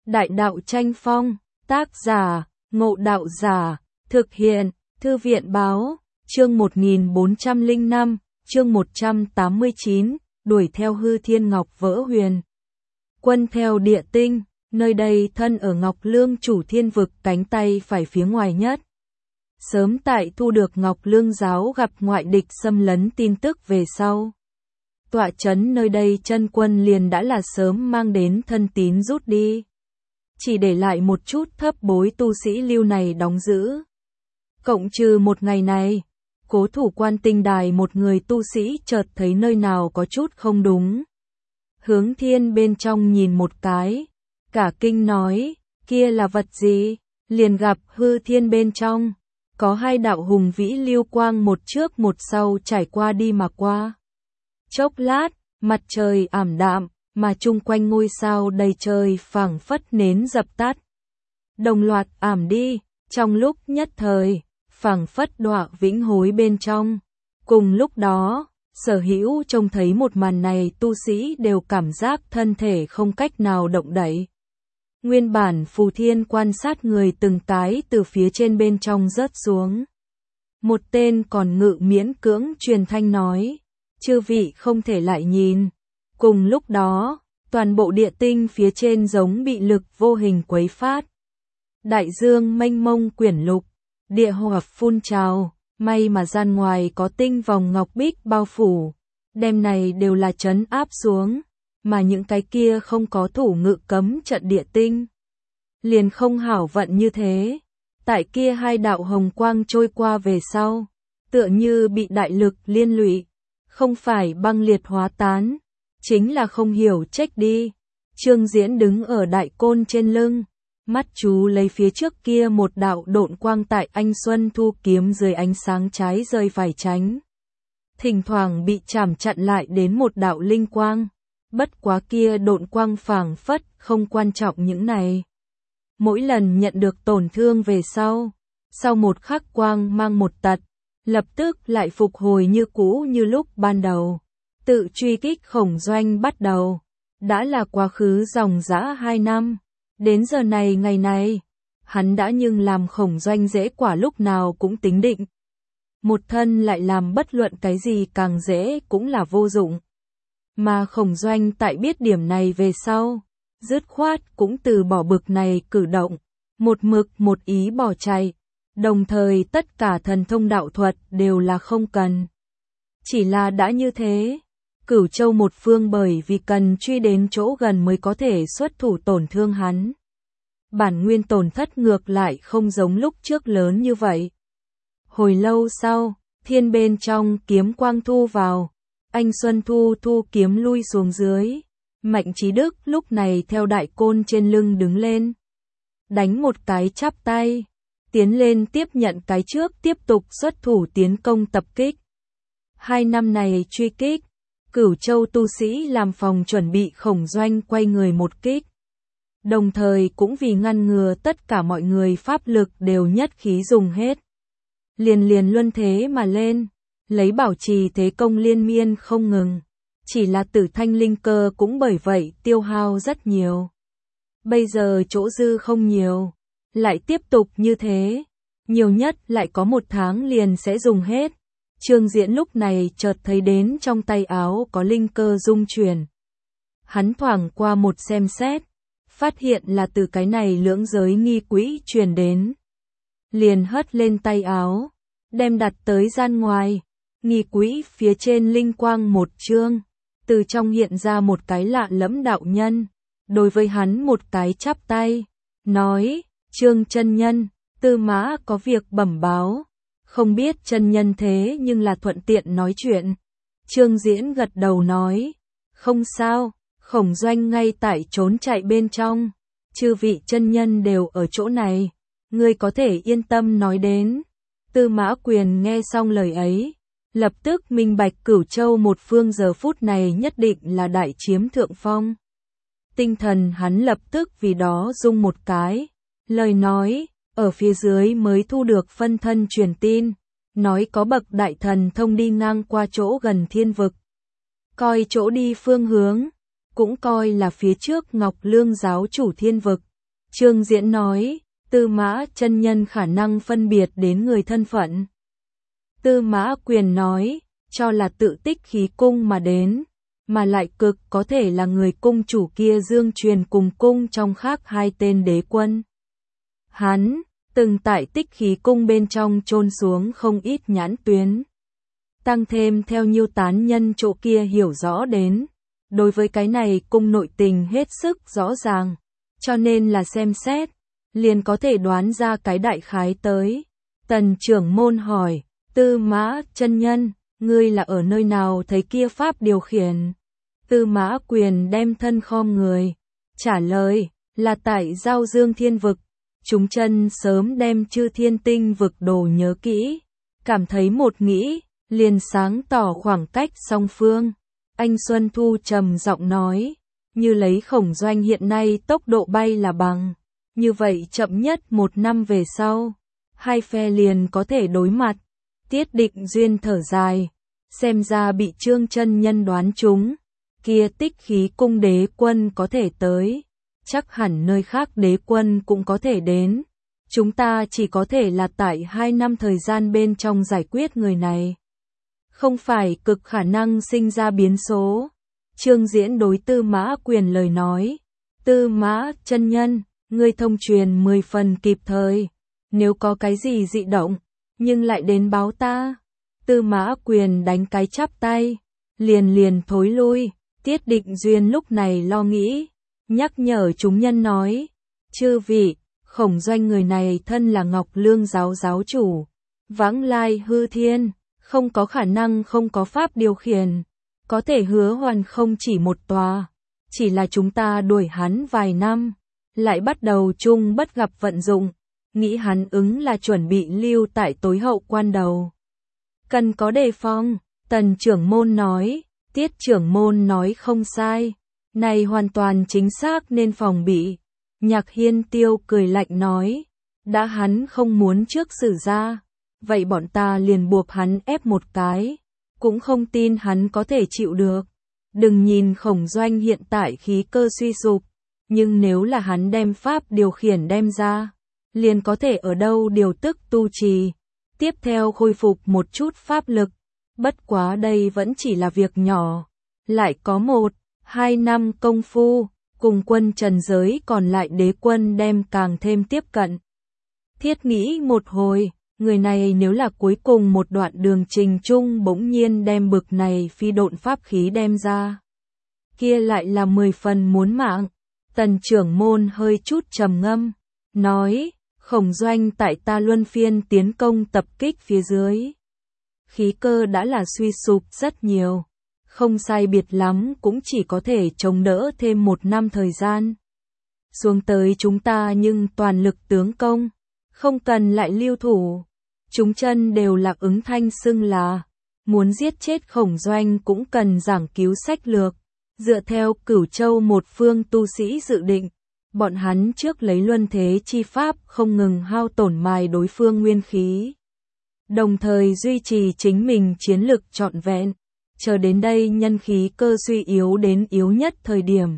Đại đạo tranh phong, tác giả, Ngộ Đạo Giả, thực hiện, Thư viện báo, chương 1405, chương 189, đuổi theo hư thiên ngọc vỡ huyền. Quân theo địa tinh, nơi đây thân ở Ngọc Lương chủ thiên vực cánh tay phải phía ngoài nhất. Sớm tại thu được Ngọc Lương giáo gặp ngoại địch xâm lấn tin tức về sau. Tọa trấn nơi đây chân quân liền đã là sớm mang đến thân tín rút đi. Chỉ để lại một chút thấp bối tu sĩ lưu này đóng giữ. Cộng trừ một ngày này, cố thủ quan tinh đài một người tu sĩ chợt thấy nơi nào có chút không đúng. Hướng thiên bên trong nhìn một cái, cả kinh nói, kia là vật gì? Liền gặp hư thiên bên trong, có hai đạo hùng vĩ lưu quang một trước một sau trải qua đi mà qua. Chốc lát, mặt trời ảm đạm, mà chung quanh ngôi sao đầy trời phảng phất nến dập tắt. Đồng loạt ảm đi, trong lúc nhất thời, phảng phất đọa vĩnh hối bên trong. Cùng lúc đó, sở hữu trông thấy một màn này tu sĩ đều cảm giác thân thể không cách nào động đậy. Nguyên bản Phù Thiên quan sát người từng cái từ phía trên bên trong rớt xuống. Một tên còn ngự miễn cưỡng truyền thanh nói, chư vị không thể lại nhìn. Cùng lúc đó, toàn bộ địa tinh phía trên giống bị lực vô hình quấy phát. Đại dương mênh mông quyển lục, địa hỏa phun trào, may mà gian ngoài có tinh vòng ngọc bích bao phủ. Đêm này đều là trấn áp xuống, mà những cái kia không có thủ ngự cấm trận địa tinh. Liền không hảo vận như thế. Tại kia hai đạo hồng quang trôi qua về sau, tựa như bị đại lực liên lụy, không phải băng liệt hóa tán. Chính là không hiểu trách đi. Trương Diễn đứng ở đại côn trên lưng, mắt chú lấy phía trước kia một đạo độn quang tại anh Xuân Thu kiếm dưới ánh sáng trái rơi phải tránh. Thỉnh thoảng bị chạm chặn lại đến một đạo linh quang, bất quá kia độn quang phảng phất không quan trọng những này. Mỗi lần nhận được tổn thương về sau một khắc quang mang một tật, lập tức lại phục hồi như cũ như lúc ban đầu. Tự truy kích Khổng Doanh bắt đầu, đã là quá khứ dòng dã 2 năm, đến giờ này ngày này, hắn đã nhưng làm Khổng Doanh dễ quả lúc nào cũng tính định. Một thân lại làm bất luận cái gì càng dễ cũng là vô dụng. Mà Khổng Doanh tại biết điểm này về sau, dứt khoát cũng từ bỏ bực này cử động, một mực một ý bỏ chạy, đồng thời tất cả thần thông đạo thuật đều là không cần. Chỉ là đã như thế, Cửu Châu một phương bởi vì cần truy đến chỗ gần mới có thể xuất thủ tổn thương hắn. Bản nguyên tổn thất ngược lại không giống lúc trước lớn như vậy. Hồi lâu sau, thiên bên trong kiếm quang thu vào, anh Xuân Thu kiếm lui xuống dưới. Mạnh Chí Đức lúc này theo đại côn trên lưng đứng lên. Đánh một cái chắp tay, tiến lên tiếp nhận cái trước tiếp tục xuất thủ tiến công tập kích. 2 năm này truy kích, Cửu Châu tu sĩ làm phòng chuẩn bị Khổng Doanh quay người một kích. Đồng thời cũng vì ngăn ngừa tất cả mọi người pháp lực đều nhất khí dùng hết. Liền luân thế mà lên, lấy bảo trì thế công liên miên không ngừng. Chỉ là Tử Thanh linh cơ cũng bởi vậy tiêu hao rất nhiều. Bây giờ chỗ dư không nhiều, lại tiếp tục như thế, nhiều nhất lại có 1 tháng liền sẽ dùng hết. Trương Diễn lúc này chợt thấy đến trong tay áo có linh cơ dung chuyển. Hắn thoảng qua một xem xét, phát hiện là từ cái này lưỡng giới nghi quỹ truyền đến. Liền hất lên tay áo, đem đặt tới gian ngoài, nghi quỹ phía trên linh quang một chương, từ trong hiện ra một cái lạ lẫm đạo nhân, đối với hắn một cái chắp tay, nói, Trương chân nhân, Tư Mã có việc bẩm báo. Không biết chân nhân thế nhưng là thuận tiện nói chuyện. Trương Diễn gật đầu nói, không sao, Khổng Doanh ngay tại trốn chạy bên trong. Chư vị chân nhân đều ở chỗ này, ngươi có thể yên tâm nói đến. Tư Mã Quyền nghe xong lời ấy, lập tức minh bạch Cửu Châu một phương giờ phút này nhất định là đại chiếm thượng phong. Tinh thần hắn lập tức vì đó rung một cái, lời nói, ở phía dưới mới thu được phân thân truyền tin, nói có bậc đại thần thông đi ngang qua chỗ gần thiên vực. Coi chỗ đi phương hướng, cũng coi là phía trước Ngọc Lương giáo chủ thiên vực, Trương Diễn nói, Tư Mã chân nhân khả năng phân biệt đến người thân phận. Tư Mã Quyền nói, cho là tự tích khí cung mà đến, mà lại cực có thể là người cung chủ kia dương truyền cùng cung trong khác hai tên đế quân. Hắn từng tại tích khí cung bên trong chôn xuống không ít nhãn tuyến. Tăng thêm theo nhiêu tán nhân chỗ kia hiểu rõ đến, đối với cái này cung nội tình hết sức rõ ràng, cho nên là xem xét, liền có thể đoán ra cái đại khái tới. Tần trưởng môn hỏi, Tư Mã chân nhân, ngươi là ở nơi nào thấy kia pháp điều khiển? Tư Mã Quyền đem thân khom người, trả lời, là tại Giao Dương Thiên Vực. Chúng chân sớm đem Chư Thiên Tinh Vực đồ nhớ kỹ, cảm thấy một nghĩ, liền sáng tỏ khoảng cách song phương. Anh Xuân Thu trầm giọng nói, như lấy Khổng Doanh hiện nay tốc độ bay là bằng, như vậy chậm nhất 1 năm về sau, hai phe liền có thể đối mặt. Tiết Định Duyên thở dài, xem ra bị Trương chân nhân đoán trúng, kia tích khí cung đế quân có thể tới, chắc hẳn nơi khác đế quân cũng có thể đến. Chúng ta chỉ có thể là tại 2 năm thời gian bên trong giải quyết người này. Không phải cực khả năng sinh ra biến số. Trương Diễn đối Tư Mã Quyền lời nói. Tư Mã chân nhân, ngươi thông truyền 10 phần kịp thời. Nếu có cái gì dị động, nhưng lại đến báo ta. Tư Mã Quyền đánh cái chắp tay, liền thối lui. Tiết Định Duyên lúc này lo nghĩ, nhắc nhở chúng nhân nói, chư vị, Khổng Doanh người này thân là Ngọc Lương giáo giáo chủ, vãng lai hư thiên, không có khả năng không có pháp điều khiển, có thể hứa hoàn không chỉ một tòa, chỉ là chúng ta đuổi hắn vài năm, lại bắt đầu chung bất gặp vận dụng, nghĩ hắn ứng là chuẩn bị lưu tại tối hậu quan đầu. Cần có đề phòng, Tần trưởng môn nói, Tiết trưởng môn nói không sai, này hoàn toàn chính xác nên phòng bị. Nhạc Hiên Tiêu cười lạnh nói, đã hắn không muốn trước xử ra, vậy bọn ta liền buộc hắn ép một cái, cũng không tin hắn có thể chịu được. Đừng nhìn Khổng Doanh hiện tại khí cơ suy sụp, nhưng nếu là hắn đem pháp điều khiển đem ra, liền có thể ở đâu điều tức tu trì, tiếp theo khôi phục một chút pháp lực. Bất quá đây vẫn chỉ là việc nhỏ, lại có 1-2 năm công phu, cùng quân trần giới còn lại đế quân đem càng thêm tiếp cận. Thiết nghĩ một hồi, người này nếu là cuối cùng một đoạn đường trình chung bỗng nhiên đem bực này phi độn pháp khí đem ra, kia lại là 10 phần muốn mạng. Tần trưởng môn hơi chút trầm ngâm, nói, Khổng Doanh tại ta luân phiên tiến công tập kích phía dưới, khí cơ đã là suy sụp rất nhiều, không sai biệt lắm cũng chỉ có thể chống đỡ thêm 1 năm thời gian. Xuống tới chúng ta nhưng toàn lực tướng công, không cần lại lưu thủ. Chúng chân đều lạc ứng thanh xưng là, muốn giết chết Khổng Doanh cũng cần giảng cứu sách lược, dựa theo Cửu Châu một phương tu sĩ dự định. Bọn hắn trước lấy luân thế chi pháp không ngừng hao tổn mài đối phương nguyên khí, đồng thời duy trì chính mình chiến lực trọn vẹn, chờ đến đây nhân khí cơ suy yếu đến yếu nhất thời điểm,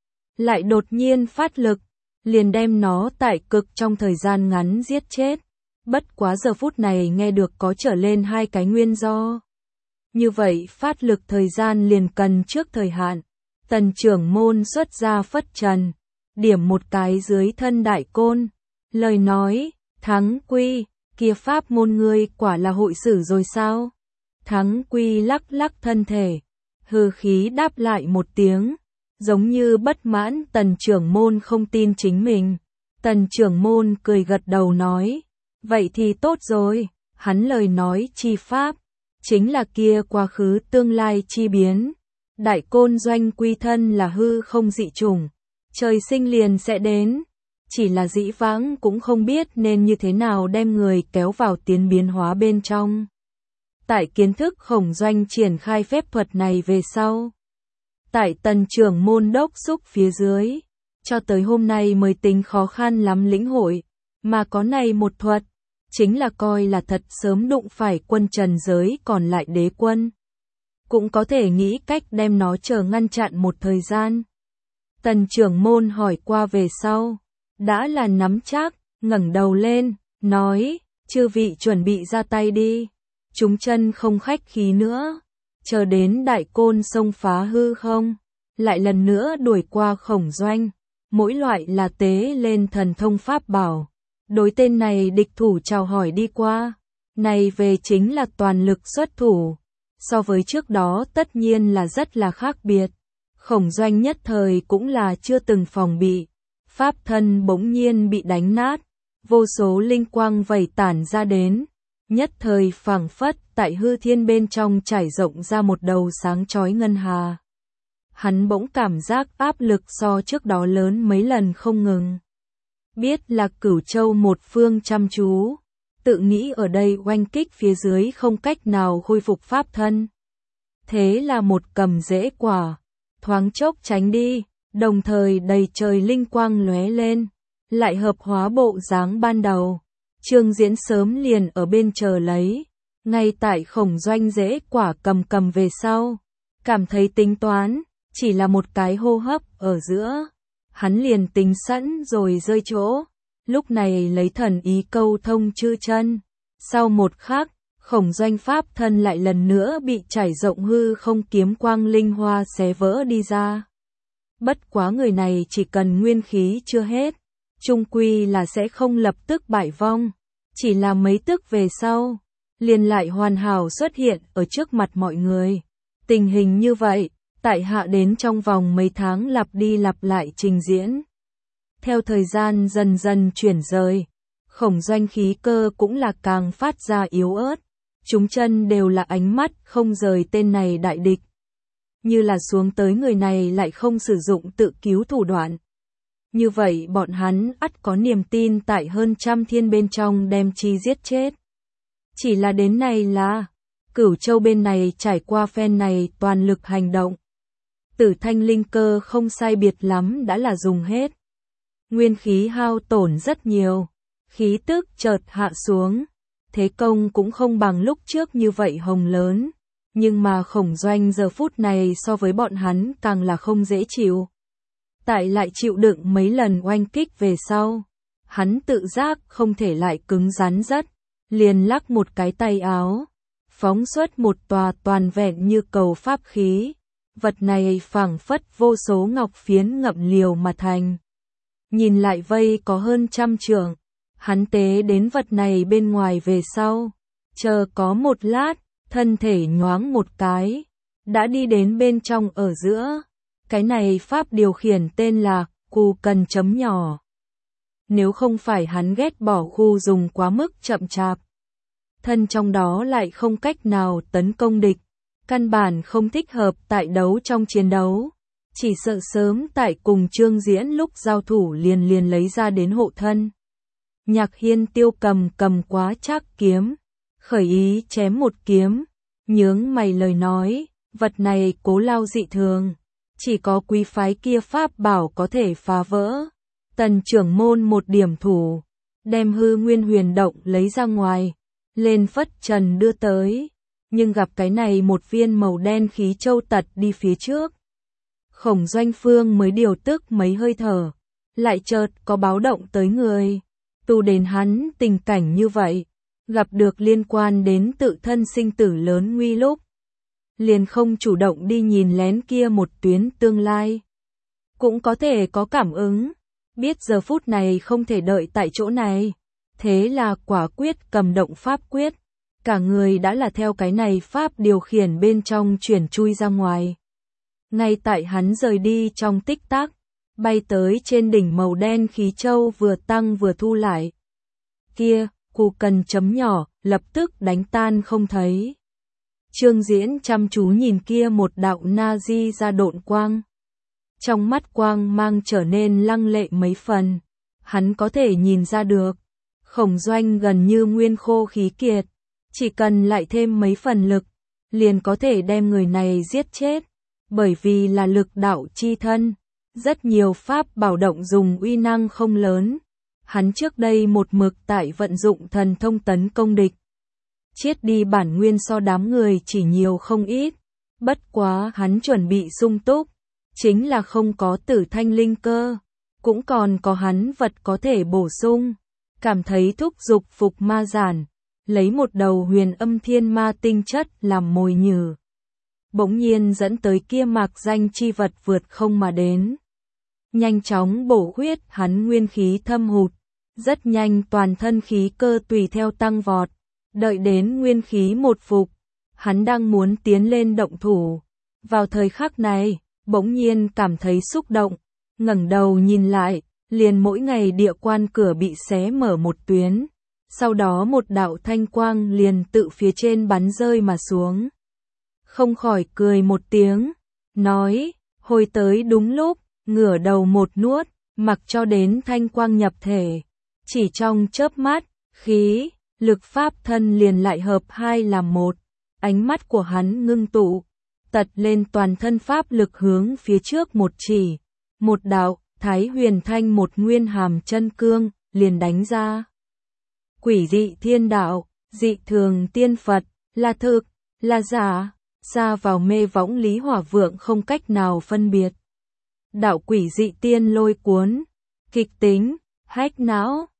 lại đột nhiên phát lực, liền đem nó tại cực trong thời gian ngắn giết chết. Bất quá giờ phút này nghe được có trở lên 2 cái nguyên do. Như vậy phát lực thời gian liền cần trước thời hạn. Tần trưởng môn xuất ra phất trần, điểm một cái dưới thân đại côn, lời nói, Thắng Quy, kia pháp môn ngươi quả là hội sử rồi sao? Thắng Quy lắc lắc thân thể, hư khí đáp lại một tiếng, giống như bất mãn tần trưởng môn không tin chính mình. Tần trưởng môn cười gật đầu nói, vậy thì tốt rồi, hắn lời nói chi pháp, chính là kia quá khứ tương lai chi biến. Đại côn doanh quy thân là hư không dị chủng, trời sinh liền sẽ đến, chỉ là dĩ vãng cũng không biết nên như thế nào đem người kéo vào tiến biến hóa bên trong. Tại kiến thức Khổng Doanh triển khai phép thuật này về sau, tại tần trưởng môn đốc xúc phía dưới, cho tới hôm nay mới tính khó khăn lắm lĩnh hội, mà có này một thuật, chính là coi là thật sớm đụng phải quân trần giới còn lại đế quân. Cũng có thể nghĩ cách đem nó ngăn chặn một thời gian. Tần trưởng môn hỏi qua về sau, đã là nắm chắc, ngẩng đầu lên, nói, chư vị chuẩn bị ra tay đi. Chúng chân không khách khí nữa, chờ đến đại côn xông phá hư không, lại lần nữa đuổi qua Khổng Doanh, mỗi loại là tế lên thần thông pháp bảo. Đối tên này địch thủ chào hỏi đi qua, này về chính là toàn lực xuất thủ, so với trước đó tất nhiên là rất là khác biệt. Khổng Doanh nhất thời cũng là chưa từng phòng bị, pháp thân bỗng nhiên bị đánh nát, vô số linh quang vẩy tản ra đến, nhất thời phảng phất tại hư thiên bên trong trải rộng ra một đầu sáng chói ngân hà. Hắn bỗng cảm giác áp lực so trước đó lớn mấy lần không ngừng. Biết là Cửu Châu một phương chăm chú, tự nghĩ ở đây oanh kích phía dưới không cách nào khôi phục pháp thân. Thế là một cầm rễ quả, thoáng chốc tránh đi, đồng thời đầy trời linh quang lóe lên, lại hợp hóa bộ dáng ban đầu. Trương Diễn sớm liền ở bên chờ lấy, ngay tại Khổng Doanh rễ quả cầm về sau, cảm thấy tính toán, chỉ là một cái hô hấp ở giữa, hắn liền tính sẵn rồi rơi chỗ, lúc này lấy thần ý câu thông chư chân. Sau một khắc, Khổng Doanh pháp thân lại lần nữa bị trải rộng hư không kiếm quang linh hoa xé vỡ đi ra. Bất quá người này chỉ cần nguyên khí chưa hết, chung quy là sẽ không lập tức bại vong, chỉ là mấy tức về sau, liền lại hoàn hảo xuất hiện ở trước mặt mọi người. Tình hình như vậy, tại hạ đến trong vòng mấy tháng lặp đi lặp lại trình diễn. Theo thời gian dần dần chuyển rời, Khổng Doanh khí cơ cũng là càng phát ra yếu ớt, chúng chân đều là ánh mắt không rời tên này đại địch. Như là xuống tới người này lại không sử dụng tự cứu thủ đoạn. Như vậy bọn hắn ắt có niềm tin tại hơn trăm thiên bên trong đem chi giết chết. Chỉ là đến này là, Cửu Châu bên này trải qua phen này toàn lực hành động. Tử thanh linh cơ không sai biệt lắm đã là dùng hết. Nguyên khí hao tổn rất nhiều, khí tức chợt hạ xuống, thế công cũng không bằng lúc trước như vậy hồng lớn. Nhưng mà Khổng Doanh giờ phút này so với bọn hắn càng là không dễ chịu. Tại lại chịu đựng mấy lần oanh kích về sau, hắn tự giác không thể lại cứng rắn rất, liền lắc một cái tay áo, phóng xuất một tòa toàn vẹn như cầu pháp khí. Vật này phảng phất vô số ngọc phiến ngậm liều mà thành. Nhìn lại vây có hơn trăm trượng, hắn tế đến vật này bên ngoài về sau, chờ có một lát, thân thể nhoáng một cái, đã đi đến bên trong ở giữa. Cái này pháp điều khiển tên là Cù Cần chấm nhỏ. Nếu không phải hắn ghét bỏ khu dùng quá mức chậm chạp, thân trong đó lại không cách nào tấn công địch, căn bản không thích hợp tại đấu trong chiến đấu, chỉ sợ sớm tại cùng Trương Diễn lúc giao thủ liền lấy ra đến hộ thân. Nhạc Hiên Tiêu cầm quá trác kiếm, khởi ý chém một kiếm, nhướng mày lời nói, vật này cố lao dị thường, chỉ có quý phái kia pháp bảo có thể phá vỡ. Tần trưởng môn một điểm thủ, đem hư nguyên huyền động lấy ra ngoài, lên phất trần đưa tới, nhưng gặp cái này một viên màu đen khí châu tật đi phía trước. Khổng Doanh phương mới điều tức mấy hơi thở, lại chợt có báo động tới người. Tu đến hắn tình cảnh như vậy, gặp được liên quan đến tự thân sinh tử lớn nguy lúc, liền không chủ động đi nhìn lén kia một tuyến tương lai. Cũng có thể có cảm ứng, biết giờ phút này không thể đợi tại chỗ này, thế là quả quyết cầm động pháp quyết, cả người đã là theo cái này pháp điều khiển bên trong chuyển chui ra ngoài. Ngay tại hắn rời đi trong tích tắc, bay tới trên đỉnh màu đen khí châu vừa tăng vừa thu lại. Kia, Cù Cần chấm nhỏ, lập tức đánh tan không thấy. Trương Diễn chăm chú nhìn kia một đạo na di ra độn quang. Trong mắt quang mang trở nên lăng lệ mấy phần. Hắn có thể nhìn ra được, Khổng Doanh gần như nguyên khô khí kiệt. Chỉ cần lại thêm mấy phần lực, liền có thể đem người này giết chết. Bởi vì là lực đạo chi thân, rất nhiều pháp bảo động dùng uy năng không lớn. Hắn trước đây một mực tại vận dụng thần thông tấn công địch. Chết đi bản nguyên so đám người chỉ nhiều không ít. Bất quá hắn chuẩn bị sung túc, chính là không có tử thanh linh cơ. cũng còn có hắn vật có thể bổ sung, cảm thấy thúc giục phục ma giản, lấy một đầu huyền âm thiên ma tinh chất làm mồi nhử. Bỗng nhiên dẫn tới kia mạc danh chi vật vượt không mà đến. Nhanh chóng bổ huyết hắn nguyên khí thâm hụt, rất nhanh toàn thân khí cơ tùy theo tăng vọt, đợi đến nguyên khí một phục, hắn đang muốn tiến lên động thủ. Vào thời khắc này, bỗng nhiên cảm thấy xúc động, ngẩng đầu nhìn lại, liền mỗi ngày địa quan cửa bị xé mở một tuyến, sau đó một đạo thanh quang liền tự phía trên bắn rơi mà xuống. Không khỏi cười một tiếng, nói, hồi tới đúng lúc, ngửa đầu một nuốt, mặc cho đến thanh quang nhập thể. Chỉ trong chớp mắt, khí, lực pháp thân liền lại hợp hai làm một, ánh mắt của hắn ngưng tụ, tật lên toàn thân pháp lực hướng phía trước một chỉ, một đạo, Thái Huyền Thanh một nguyên hàm chân cương, liền đánh ra. Quỷ dị thiên đạo, dị thường tiên Phật, là thực, là giả, xa vào mê võng Lý Hỏa Vượng không cách nào phân biệt. Đạo quỷ dị tiên lôi cuốn, kịch tính, hách não,